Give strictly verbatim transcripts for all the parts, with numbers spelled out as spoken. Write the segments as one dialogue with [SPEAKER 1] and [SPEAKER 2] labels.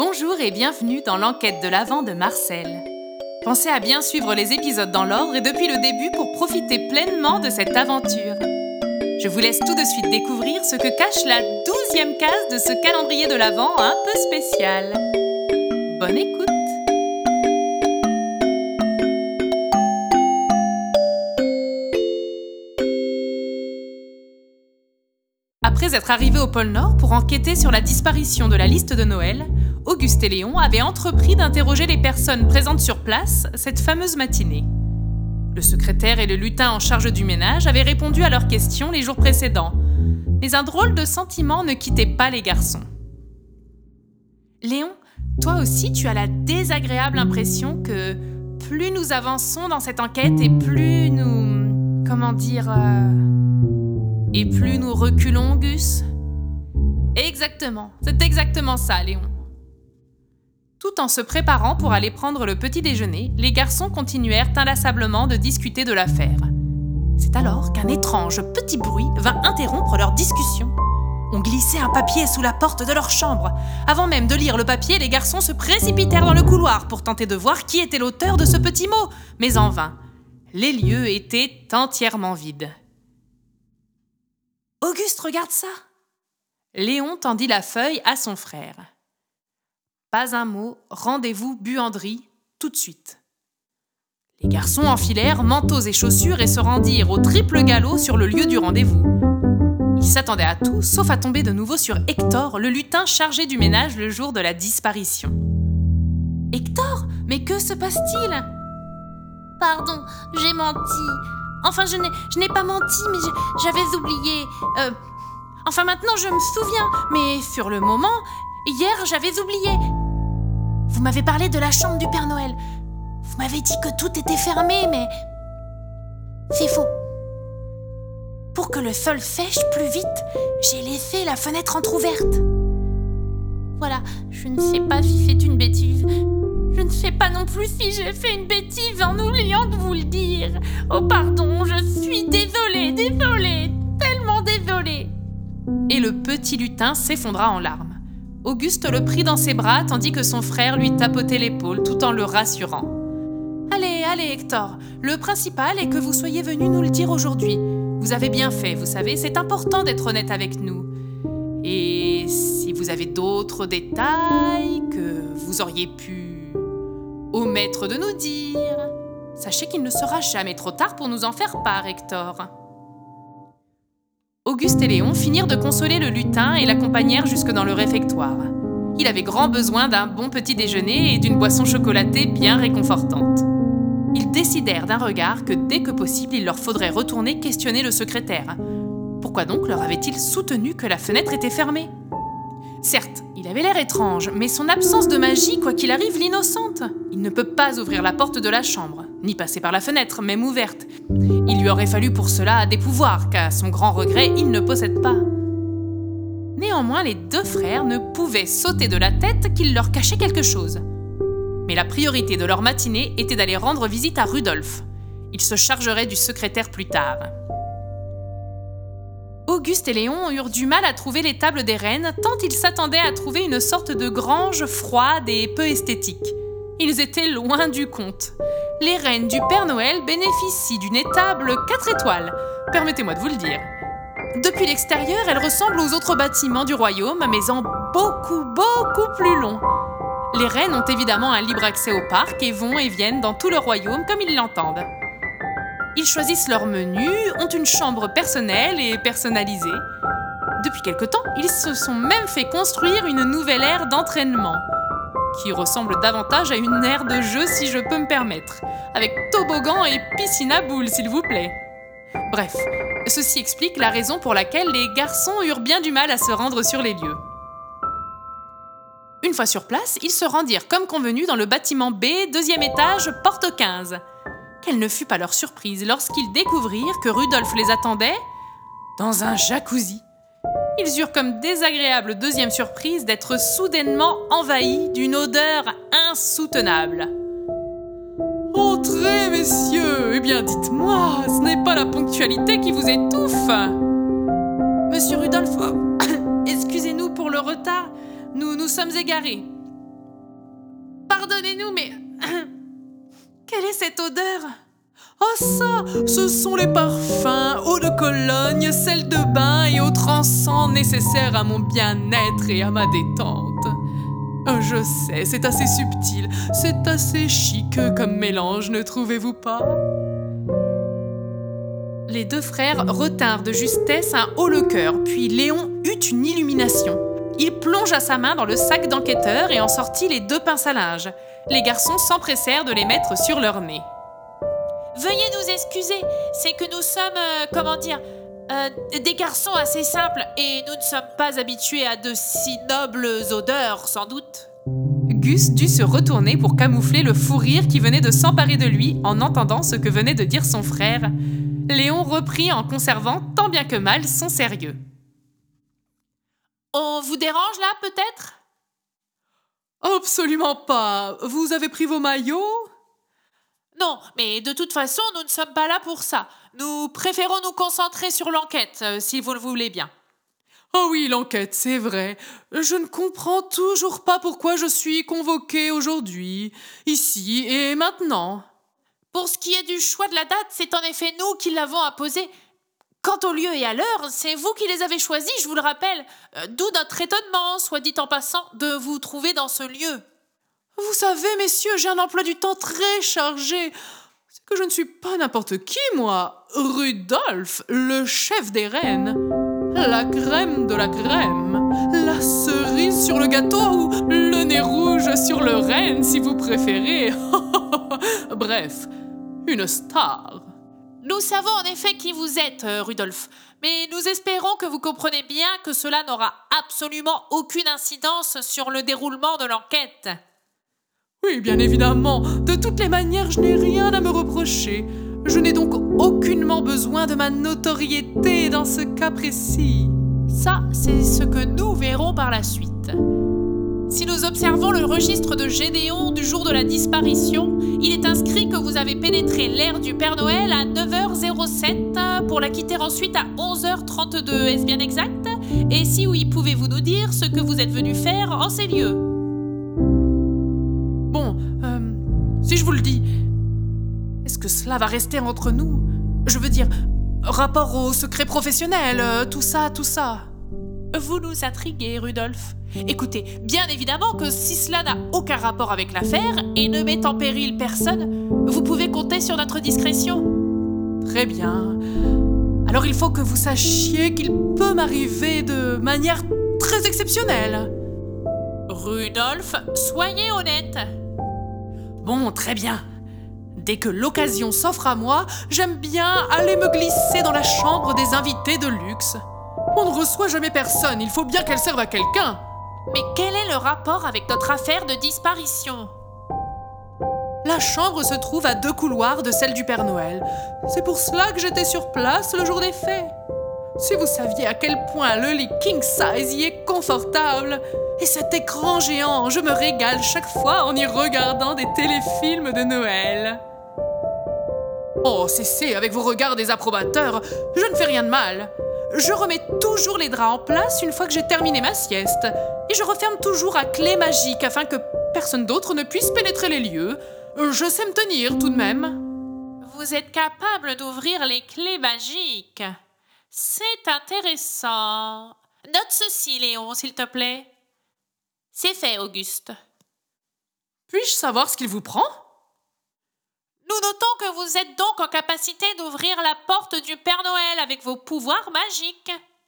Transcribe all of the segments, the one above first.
[SPEAKER 1] Bonjour et bienvenue dans l'enquête de l'Avent de Marcel. Pensez à bien suivre les épisodes dans l'ordre et depuis le début pour profiter pleinement de cette aventure. Je vous laisse tout de suite découvrir ce que cache la douzième case de ce calendrier de l'Avent un peu spécial. Bonne écoute! Après être arrivés au pôle Nord pour enquêter sur la disparition de la liste de Noël, Auguste et Léon avaient entrepris d'interroger les personnes présentes sur place cette fameuse matinée. Le secrétaire et le lutin en charge du ménage avaient répondu à leurs questions les jours précédents, mais un drôle de sentiment ne quittait pas les garçons. Léon, toi aussi tu as la désagréable impression que plus nous avançons dans cette enquête et plus nous... comment dire... Euh... Et plus nous reculons, Gus ? Exactement, c'est exactement ça, Léon. Tout en se préparant pour aller prendre le petit déjeuner, les garçons continuèrent inlassablement de discuter de l'affaire. C'est alors qu'un étrange petit bruit vint interrompre leur discussion. On glissait un papier sous la porte de leur chambre. Avant même de lire le papier, les garçons se précipitèrent dans le couloir pour tenter de voir qui était l'auteur de ce petit mot. Mais en vain, les lieux étaient entièrement vides. « Auguste, regarde ça !» Léon tendit la feuille à son frère. Pas un mot, rendez-vous buanderie, tout de suite. Les garçons enfilèrent manteaux et chaussures et se rendirent au triple galop sur le lieu du rendez-vous. Ils s'attendaient à tout, sauf à tomber de nouveau sur Hector, le lutin chargé du ménage le jour de la disparition. « Hector, mais que se passe-t-il ?»«
[SPEAKER 2] Pardon, j'ai menti. Enfin, je n'ai, je n'ai pas menti, mais je, j'avais oublié. Euh, enfin, maintenant, je me souviens. Mais sur le moment, hier, j'avais oublié. Vous m'avez parlé de la chambre du Père Noël. Vous m'avez dit que tout était fermé, mais... c'est faux. Pour que le sol sèche plus vite, j'ai laissé la fenêtre entr'ouverte. Voilà, je ne sais pas si c'est une bêtise. Je ne sais pas non plus si j'ai fait une bêtise en oubliant de vous le dire. Oh pardon, je suis désolée, désolée, tellement désolée.
[SPEAKER 1] Et le petit lutin s'effondra en larmes. Auguste le prit dans ses bras tandis que son frère lui tapotait l'épaule tout en le rassurant. « Allez, allez Hector, le principal est que vous soyez venu nous le dire aujourd'hui. Vous avez bien fait, vous savez, c'est important d'être honnête avec nous. Et si vous avez d'autres détails que vous auriez pu... omettre de nous dire. Sachez qu'il ne sera jamais trop tard pour nous en faire part, Hector. » Auguste et Léon finirent de consoler le lutin et l'accompagnèrent jusque dans le réfectoire. Il avait grand besoin d'un bon petit déjeuner et d'une boisson chocolatée bien réconfortante. Ils décidèrent d'un regard que dès que possible, il leur faudrait retourner questionner le secrétaire. Pourquoi donc leur avait-il soutenu que la fenêtre était fermée ? Certes, il avait l'air étrange, mais son absence de magie, quoi qu'il arrive, l'innocente. Il ne peut pas ouvrir la porte de la chambre, ni passer par la fenêtre, même ouverte. Il lui aurait fallu pour cela des pouvoirs, qu'à son grand regret, il ne possède pas. Néanmoins, les deux frères ne pouvaient s'ôter de la tête qu'il leur cachait quelque chose. Mais la priorité de leur matinée était d'aller rendre visite à Rudolf. Ils se chargeraient du secrétaire plus tard. Auguste et Léon eurent du mal à trouver les tables des rennes tant ils s'attendaient à trouver une sorte de grange froide et peu esthétique. Ils étaient loin du compte. Les rennes du Père Noël bénéficient d'une étable quatre étoiles, permettez-moi de vous le dire. Depuis l'extérieur, elle ressemble aux autres bâtiments du royaume, mais en beaucoup, beaucoup plus long. Les rennes ont évidemment un libre accès au parc et vont et viennent dans tout le royaume comme ils l'entendent. Ils choisissent leur menu, ont une chambre personnelle et personnalisée. Depuis quelque temps, ils se sont même fait construire une nouvelle aire d'entraînement, qui ressemble davantage à une aire de jeu si je peux me permettre, avec toboggan et piscine à boules s'il vous plaît. Bref, ceci explique la raison pour laquelle les garçons eurent bien du mal à se rendre sur les lieux. Une fois sur place, ils se rendirent comme convenu dans le bâtiment B, deuxième étage, porte quinze. Quelle ne fut pas leur surprise lorsqu'ils découvrirent que Rudolf les attendait dans un jacuzzi. Ils eurent comme désagréable deuxième surprise d'être soudainement envahis d'une odeur insoutenable. « Entrez, messieurs, eh bien dites-moi, ce n'est pas la ponctualité qui vous étouffe !»« Monsieur Rudolf, excusez-nous pour le retard, nous nous sommes égarés. » pardonnez-nous, mais... Quelle est cette odeur? Oh ça, ce sont les parfums, eau de Cologne, sel de bain et autres encens nécessaires à mon bien-être et à ma détente. Oh, je sais, c'est assez subtil, c'est assez chic comme mélange, ne trouvez-vous pas? Les deux frères retinrent de justesse un haut-le-cœur, puis Léon eut une illumination. Il plongea sa main dans le sac d'enquêteur et en sortit les deux pinces à linge. Les garçons s'empressèrent de les mettre sur leur nez.
[SPEAKER 2] Veuillez nous excuser, c'est que nous sommes, euh, comment dire, euh, des garçons assez simples et nous ne sommes pas habitués à de si nobles odeurs, sans doute.
[SPEAKER 1] Gus dut se retourner pour camoufler le fou rire qui venait de s'emparer de lui en entendant ce que venait de dire son frère. Léon reprit en conservant tant bien que mal son sérieux.
[SPEAKER 2] On vous dérange là, peut-être?
[SPEAKER 1] Absolument pas. Vous avez pris vos maillots?
[SPEAKER 2] Non, mais de toute façon, nous ne sommes pas là pour ça. Nous préférons nous concentrer sur l'enquête, euh, si vous le voulez bien.
[SPEAKER 1] Oh oui, l'enquête, c'est vrai. Je ne comprends toujours pas pourquoi je suis convoquée aujourd'hui, ici et maintenant.
[SPEAKER 2] Pour ce qui est du choix de la date, c'est en effet nous qui l'avons imposé. Quant au lieu et à l'heure, c'est vous qui les avez choisis, je vous le rappelle. Euh, d'où notre étonnement, soit dit en passant, de vous trouver dans ce lieu.
[SPEAKER 1] Vous savez, messieurs, j'ai un emploi du temps très chargé. C'est que je ne suis pas n'importe qui, moi. Rudolph, le chef des reines. La crème de la crème. La cerise sur le gâteau ou le nez rouge sur le renne, si vous préférez. Bref, une star.
[SPEAKER 2] Nous savons en effet qui vous êtes, euh, Rudolph, mais nous espérons que vous comprenez bien que cela n'aura absolument aucune incidence sur le déroulement de l'enquête.
[SPEAKER 1] Oui, bien évidemment. De toutes les manières, je n'ai rien à me reprocher. Je n'ai donc aucunement besoin de ma notoriété dans ce cas précis.
[SPEAKER 2] Ça, c'est ce que nous verrons par la suite. Si nous observons le registre de Gédéon du jour de la disparition, il est inscrit que vous avez pénétré l'aire du Père Noël à neuf heures sept pour la quitter ensuite à onze heures trente-deux. Est-ce bien exact? Et si oui, pouvez-vous nous dire ce que vous êtes venu faire en ces lieux?
[SPEAKER 1] Bon, euh, si je vous le dis, est-ce que cela va rester entre nous? Je veux dire, rapport au secret professionnel, euh, tout ça, tout ça.
[SPEAKER 2] Vous nous intriguez, Rudolph. Écoutez, bien évidemment que si cela n'a aucun rapport avec l'affaire et ne met en péril personne, vous pouvez compter sur notre discrétion.
[SPEAKER 1] Très bien. Alors il faut que vous sachiez qu'il peut m'arriver de manière très exceptionnelle.
[SPEAKER 2] Rudolph, soyez honnête.
[SPEAKER 1] Bon, très bien. Dès que l'occasion s'offre à moi, j'aime bien aller me glisser dans la chambre des invités de luxe. On ne reçoit jamais personne, il faut bien qu'elle serve à quelqu'un.
[SPEAKER 2] Mais quel est le rapport avec notre affaire de disparition?
[SPEAKER 1] La chambre se trouve à deux couloirs de celle du Père Noël. C'est pour cela que j'étais sur place le jour des faits. Si vous saviez à quel point le lit king size y est confortable. Et cet écran géant, je me régale chaque fois en y regardant des téléfilms de Noël. Oh, cessez avec vos regards désapprobateurs, je ne fais rien de mal. Je remets toujours les draps en place une fois que j'ai terminé ma sieste. Et je referme toujours à clé magique afin que personne d'autre ne puisse pénétrer les lieux. Je sais me tenir tout de même.
[SPEAKER 2] Vous êtes capable d'ouvrir les clés magiques. C'est intéressant. Note ceci, Léon, s'il te plaît. C'est fait, Auguste.
[SPEAKER 1] Puis-je savoir ce qu'il vous prend?
[SPEAKER 2] Nous notons que vous êtes donc en capacité d'ouvrir la porte du Père Noël avec vos pouvoirs magiques.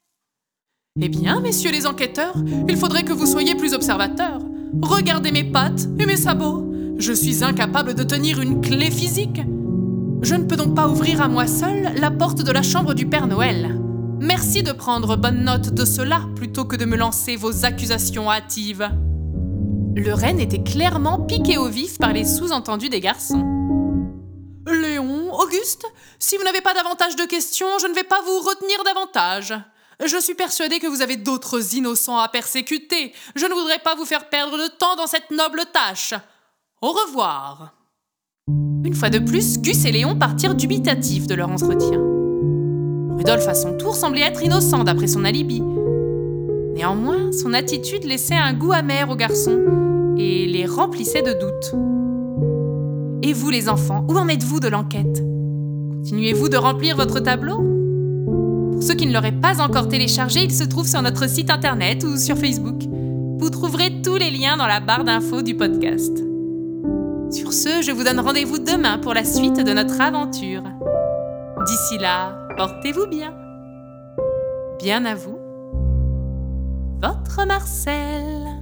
[SPEAKER 1] Eh bien, messieurs les enquêteurs, il faudrait que vous soyez plus observateurs. Regardez mes pattes et mes sabots. Je suis incapable de tenir une clé physique. Je ne peux donc pas ouvrir à moi seul la porte de la chambre du Père Noël. Merci de prendre bonne note de cela plutôt que de me lancer vos accusations hâtives. Le renne était clairement piqué au vif par les sous-entendus des garçons. Léon, Auguste, si vous n'avez pas davantage de questions, je ne vais pas vous retenir davantage. Je suis persuadée que vous avez d'autres innocents à persécuter. Je ne voudrais pas vous faire perdre de temps dans cette noble tâche. Au revoir. Une fois de plus, Gus et Léon partirent dubitatifs de leur entretien. Rudolph, à son tour, semblait être innocent d'après son alibi. Néanmoins, son attitude laissait un goût amer au garçon, et les remplissait de doutes. Et vous les enfants, où en êtes-vous de l'enquête ? Continuez-vous de remplir votre tableau ? Pour ceux qui ne l'auraient pas encore téléchargé, il se trouve sur notre site internet ou sur Facebook. Vous trouverez tous les liens dans la barre d'infos du podcast. Sur ce, je vous donne rendez-vous demain pour la suite de notre aventure. D'ici là, portez-vous bien. Bien à vous, votre Marcel.